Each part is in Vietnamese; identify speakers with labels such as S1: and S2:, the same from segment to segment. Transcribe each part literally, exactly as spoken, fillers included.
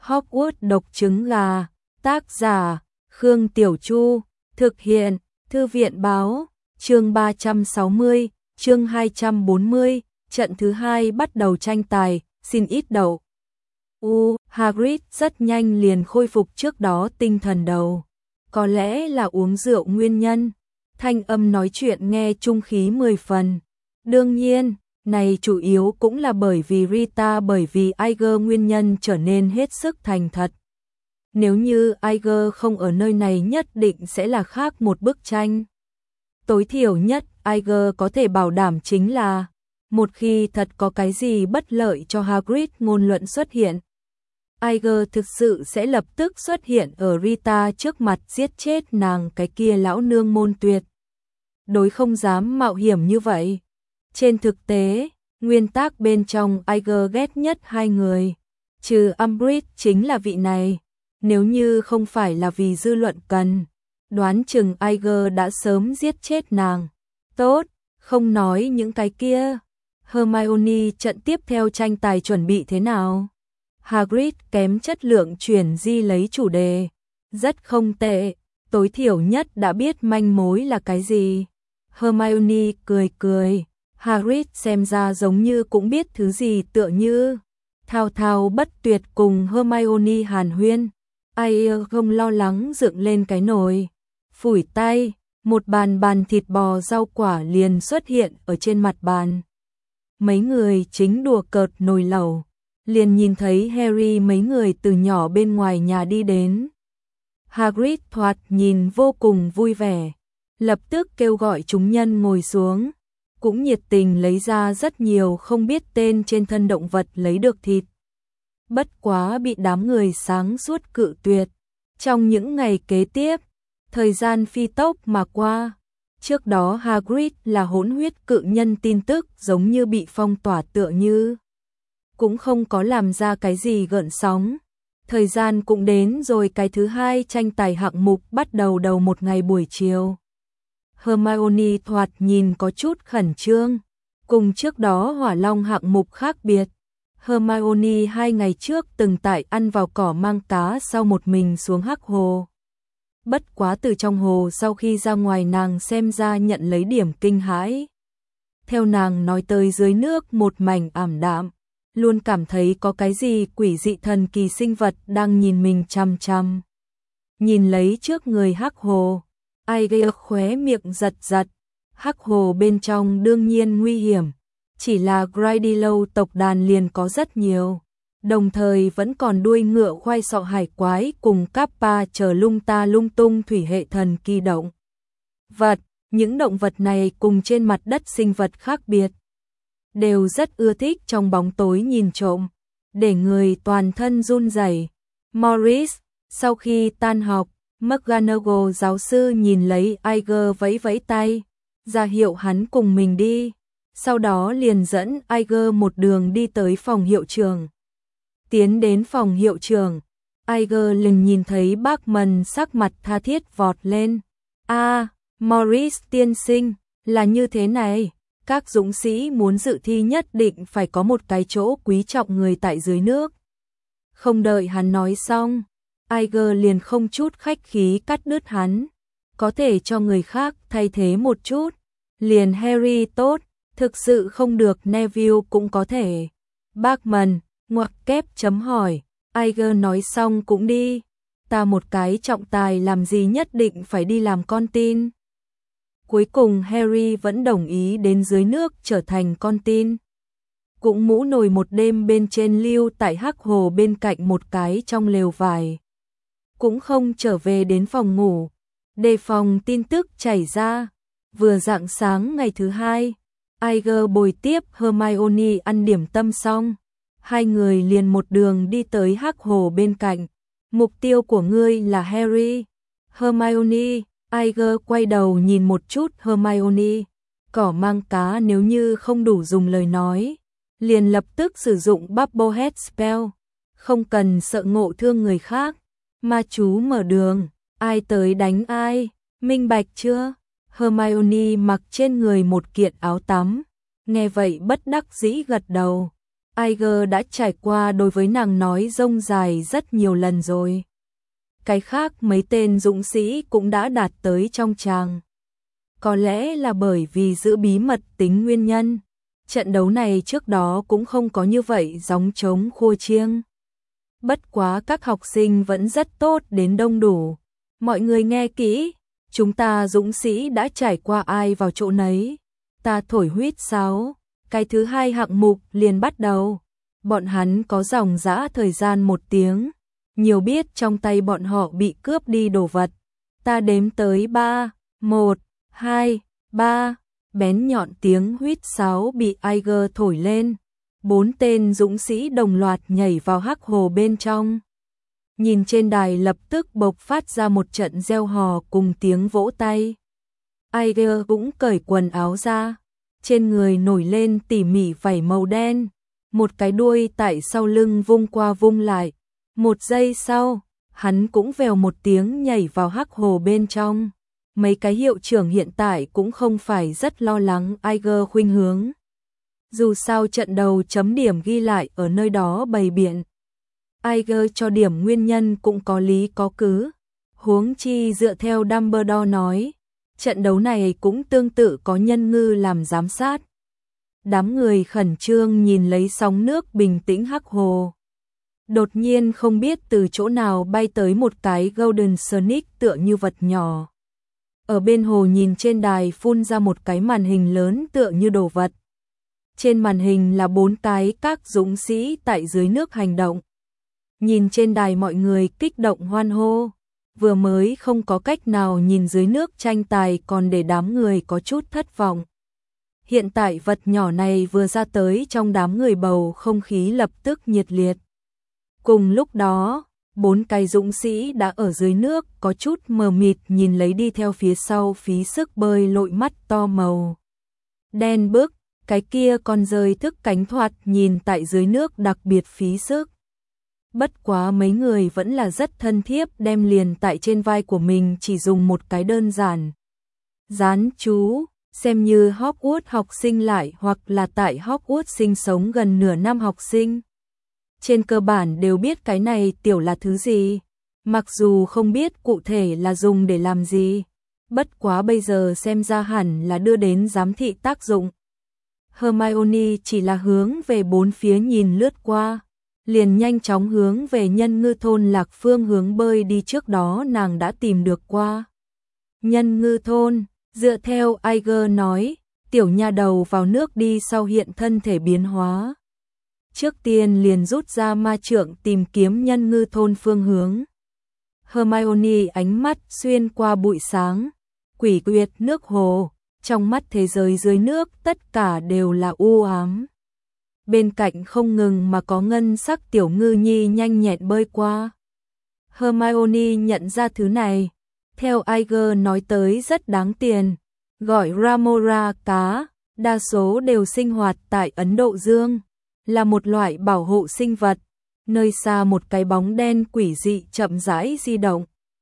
S1: Hogwarts độc trứng gà, tác giả, Khương Tiểu Chu, thực hiện, Thư viện báo, chương ba trăm sáu mươi, chương hai trăm bốn mươi, trận thứ hai bắt đầu tranh tài, xin ít đậu. U, Hagrid rất nhanh liền khôi phục trước đó tinh thần đầu. Có lẽ là uống rượu nguyên nhân, thanh âm nói chuyện nghe trung khí mười phần. Đương nhiên, này chủ yếu cũng là bởi vì Rita bởi vì Iger nguyên nhân trở nên hết sức thành thật. Nếu như Iger không ở nơi này nhất định sẽ là khác một bức tranh. Tối thiểu nhất Iger có thể bảo đảm chính là một khi thật có cái gì bất lợi cho Hagrid ngôn luận xuất hiện, Iger thực sự sẽ lập tức xuất hiện ở Rita trước mặt giết chết nàng cái kia lão nương môn tuyệt. Đối không dám mạo hiểm như vậy. Trên thực tế, nguyên tắc bên trong Iger ghét nhất hai người, trừ Umbridge chính là vị này. Nếu như không phải là vì dư luận cần, đoán chừng Iger đã sớm giết chết nàng. Tốt, không nói những cái kia. Hermione trận tiếp theo tranh tài chuẩn bị thế nào? Hagrid kém chất lượng chuyển di lấy chủ đề. Rất không tệ, tối thiểu nhất đã biết manh mối là cái gì. Hermione cười cười. Hagrid xem ra giống như cũng biết thứ gì tựa như. Thao thao bất tuyệt cùng Hermione hàn huyên. Ai không lo lắng dựng lên cái nồi. Phủi tay, một bàn bàn thịt bò rau quả liền xuất hiện ở trên mặt bàn. Mấy người chính đùa cợt nồi lẩu. Liền nhìn thấy Harry mấy người từ nhỏ bên ngoài nhà đi đến. Hagrid thoạt nhìn vô cùng vui vẻ. Lập tức kêu gọi chúng nhân ngồi xuống. Cũng nhiệt tình lấy ra rất nhiều không biết tên trên thân động vật lấy được thịt. Bất quá bị đám người sáng suốt cự tuyệt. Trong những ngày kế tiếp, thời gian phi tốc mà qua. Trước đó Hagrid là hỗn huyết cự nhân tin tức giống như bị phong tỏa tựa như. Cũng không có làm ra cái gì gợn sóng. Thời gian cũng đến rồi, cái thứ hai tranh tài hạng mục bắt đầu đầu một ngày buổi chiều. Hermione thoạt nhìn có chút khẩn trương. Cùng trước đó hỏa long hạng mục khác biệt. Hermione hai ngày trước từng tại ăn vào cỏ mang cá sau một mình xuống hắc hồ. Bất quá từ trong hồ sau khi ra ngoài nàng xem ra nhận lấy điểm kinh hãi. Theo nàng nói tới dưới nước một mảnh ảm đạm. Luôn cảm thấy có cái gì quỷ dị thần kỳ sinh vật đang nhìn mình chằm chằm. Nhìn lấy trước người hắc hồ. Ai gây khóe miệng giật giật. Hắc hồ bên trong đương nhiên nguy hiểm. Chỉ là Grindylow tộc đàn liền có rất nhiều. Đồng thời vẫn còn đuôi ngựa khoai sọ hải quái cùng Kappa chờ lung ta lung tung thủy hệ thần kỳ động vật. Những động vật này cùng trên mặt đất sinh vật khác biệt. Đều rất ưa thích trong bóng tối nhìn trộm. Để người toàn thân run rẩy. Morris, sau khi tan học, McGonagall giáo sư nhìn lấy Iger vẫy vẫy tay. Ra hiệu hắn cùng mình đi. Sau đó liền dẫn Iger một đường đi tới phòng hiệu trưởng. Tiến đến phòng hiệu trưởng, Iger liền nhìn thấy Bachman sắc mặt tha thiết vọt lên. A, Morris tiên sinh, là như thế này, các dũng sĩ muốn dự thi nhất định phải có một cái chỗ quý trọng người tại dưới nước. Không đợi hắn nói xong, Iger liền không chút khách khí cắt đứt hắn. Có thể cho người khác thay thế một chút. Liền Harry tốt, thực sự không được Neville cũng có thể. Bachman, ngoặc kép chấm hỏi, Iger nói xong cũng đi. Ta một cái trọng tài làm gì nhất định phải đi làm con tin. Cuối cùng Harry vẫn đồng ý đến dưới nước trở thành con tin. Cũng mũ nổi một đêm bên trên lưu tại hắc hồ bên cạnh một cái trong lều vải. Cũng không trở về đến phòng ngủ. Đề phòng tin tức chảy ra. Vừa rạng sáng ngày thứ hai, Iger bồi tiếp Hermione ăn điểm tâm xong. Hai người liền một đường đi tới hắc hồ bên cạnh. Mục tiêu của ngươi là Harry. Hermione, Iger quay đầu nhìn một chút Hermione. Cỏ mang cá nếu như không đủ dùng lời nói. Liền lập tức sử dụng Bubblehead Spell. Không cần sợ ngộ thương người khác. Ma chú mở đường, ai tới đánh ai, minh bạch chưa? Hermione mặc trên người một kiện áo tắm. Nghe vậy bất đắc dĩ gật đầu. Iger đã trải qua đối với nàng nói rông dài rất nhiều lần rồi. Cái khác mấy tên dũng sĩ cũng đã đạt tới trong tràng. Có lẽ là bởi vì giữ bí mật tính nguyên nhân. Trận đấu này trước đó cũng không có như vậy gióng trống khua chiêng. Bất quá các học sinh vẫn rất tốt đến đông đủ. Mọi người nghe kỹ, chúng ta dũng sĩ đã trải qua ai vào chỗ nấy. Ta thổi huýt sáo, cái thứ hai hạng mục liền bắt đầu. Bọn hắn có dòng dã thời gian một tiếng. Nhiều biết trong tay bọn họ bị cướp đi đồ vật. Ta đếm tới ba, một, hai, ba, bén nhọn tiếng huýt sáo bị Iger thổi lên. Bốn tên dũng sĩ đồng loạt nhảy vào hắc hồ bên trong. Nhìn trên đài lập tức bộc phát ra một trận reo hò cùng tiếng vỗ tay. Iger cũng cởi quần áo ra. Trên người nổi lên tỉ mỉ vảy màu đen. Một cái đuôi tại sau lưng vung qua vung lại. Một giây sau, hắn cũng vèo một tiếng nhảy vào hắc hồ bên trong. Mấy cái hiệu trưởng hiện tại cũng không phải rất lo lắng Iger khuynh hướng. Dù sao trận đầu chấm điểm ghi lại ở nơi đó bày biện. Iger cho điểm nguyên nhân cũng có lý có cứ. Huống chi dựa theo Dumbledore nói, trận đấu này cũng tương tự có nhân ngư làm giám sát. Đám người khẩn trương nhìn lấy sóng nước bình tĩnh hắc hồ. Đột nhiên không biết từ chỗ nào bay tới một cái Golden Sonic tựa như vật nhỏ. Ở bên hồ nhìn trên đài phun ra một cái màn hình lớn tựa như đồ vật. Trên màn hình là bốn cái các dũng sĩ tại dưới nước hành động. Nhìn trên đài mọi người kích động hoan hô. Vừa mới không có cách nào nhìn dưới nước tranh tài còn để đám người có chút thất vọng. Hiện tại vật nhỏ này vừa ra tới trong đám người bầu không khí lập tức nhiệt liệt. Cùng lúc đó, bốn cái dũng sĩ đã ở dưới nước có chút mờ mịt nhìn lấy đi theo phía sau phí sức bơi lội mắt to màu đen bức, cái kia còn rơi thức cánh thoạt nhìn tại dưới nước đặc biệt phí sức. Bất quá mấy người vẫn là rất thân thiết đem liền tại trên vai của mình chỉ dùng một cái đơn giản. Dán chú, xem như Hogwarts học sinh lại hoặc là tại Hogwarts sinh sống gần nửa năm học sinh. Trên cơ bản đều biết cái này tiểu là thứ gì, mặc dù không biết cụ thể là dùng để làm gì, bất quá bây giờ xem ra hẳn là đưa đến giám thị tác dụng. Hermione chỉ là hướng về bốn phía nhìn lướt qua, liền nhanh chóng hướng về nhân ngư thôn Lạc Phương hướng bơi đi, trước đó nàng đã tìm được qua. Nhân ngư thôn, dựa theo Iger nói, tiểu nha đầu vào nước đi sau hiện thân thể biến hóa. Trước tiên liền rút ra ma trượng tìm kiếm nhân ngư thôn phương hướng. Hermione ánh mắt xuyên qua bụi sáng, quỷ quyệt nước hồ, trong mắt thế giới dưới nước tất cả đều là u ám. Bên cạnh không ngừng mà có ngân sắc tiểu ngư nhi nhanh nhẹn bơi qua. Hermione nhận ra thứ này, theo Iger nói tới rất đáng tiền, gọi Ramora cá, đa số đều sinh hoạt tại Ấn Độ Dương, là một loại bảo hộ sinh vật. Nơi xa một cái bóng đen quỷ dị chậm rãi di động.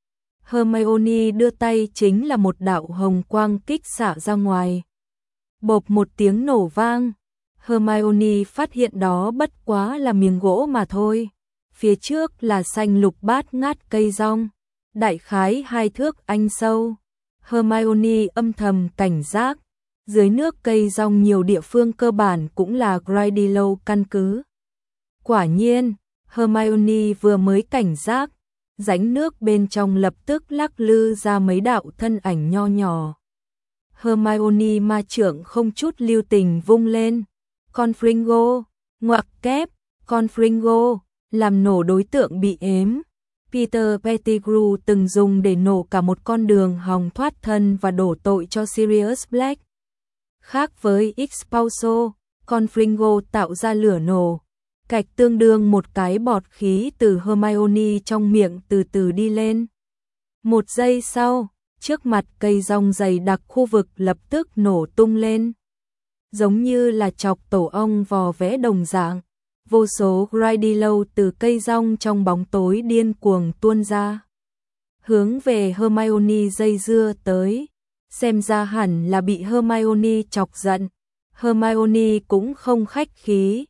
S1: Hermione đưa tay chính là một đạo hồng quang kích xạ ra ngoài. Bộp một tiếng nổ vang. Hermione phát hiện đó bất quá là miếng gỗ mà thôi. Phía trước là xanh lục bát ngát cây rong, đại khái hai thước anh sâu. Hermione âm thầm cảnh giác. Dưới nước cây rong nhiều địa phương cơ bản cũng là Grindylow căn cứ. Quả nhiên, Hermione vừa mới cảnh giác, rãnh nước bên trong lập tức lắc lư ra mấy đạo thân ảnh nho nhỏ. Hermione ma trượng không chút lưu tình vung lên. Confringo, ngoặc kép, Confringo, làm nổ đối tượng bị ếm. Peter Pettigrew từng dùng để nổ cả một con đường hòng thoát thân và đổ tội cho Sirius Black. Khác với Expulso, Confringo tạo ra lửa nổ, cạch tương đương một cái bọt khí từ Hermione trong miệng từ từ đi lên. Một giây sau, trước mặt cây rong dày đặc khu vực lập tức nổ tung lên. Giống như là chọc tổ ong vò vẽ đồng dạng, vô số Grindylow từ cây rong trong bóng tối điên cuồng tuôn ra. Hướng về Hermione dây dưa tới. Xem ra hẳn là bị Hermione chọc giận. Hermione cũng không khách khí,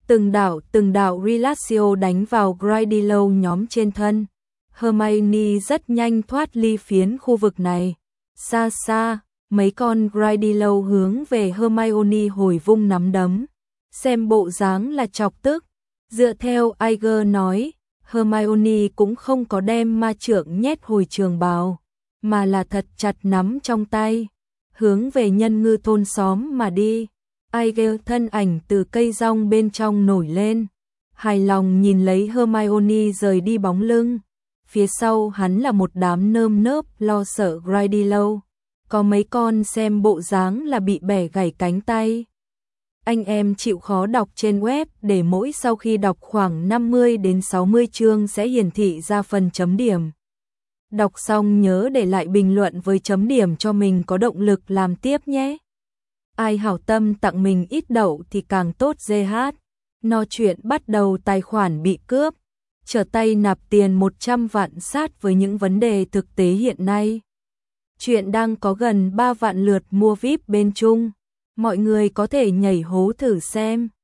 S1: Từng đạo từng đạo Relatio đánh vào Gridlow nhóm trên thân. Hermione rất nhanh thoát ly phiến khu vực này. Xa xa, mấy con Gridlow hướng về Hermione hồi vung nắm đấm. Xem bộ dáng là chọc tức. Dựa theo Iger nói, Hermione cũng không có đem ma trượng nhét hồi trường bào, mà là thật chặt nắm trong tay, hướng về nhân ngư thôn xóm mà đi. Iger thân ảnh từ cây rong bên trong nổi lên, hài lòng nhìn lấy Hermione rời đi bóng lưng. Phía sau hắn là một đám nơm nớp lo sợ Gridlow, có mấy con xem bộ dáng là bị bẻ gãy cánh tay. Anh em chịu khó đọc trên web để mỗi sau khi đọc khoảng năm mươi đến sáu mươi chương sẽ hiển thị ra phần chấm điểm. Đọc xong nhớ để lại bình luận với chấm điểm cho mình có động lực làm tiếp nhé. Ai hảo tâm tặng mình ít đậu thì càng tốt giê hát. No chuyện bắt đầu tài khoản bị cướp, trở tay nạp tiền một trăm vạn sát với những vấn đề thực tế hiện nay. Chuyện đang có gần ba vạn lượt mua víp bên Trung. Mọi người có thể nhảy hố thử xem.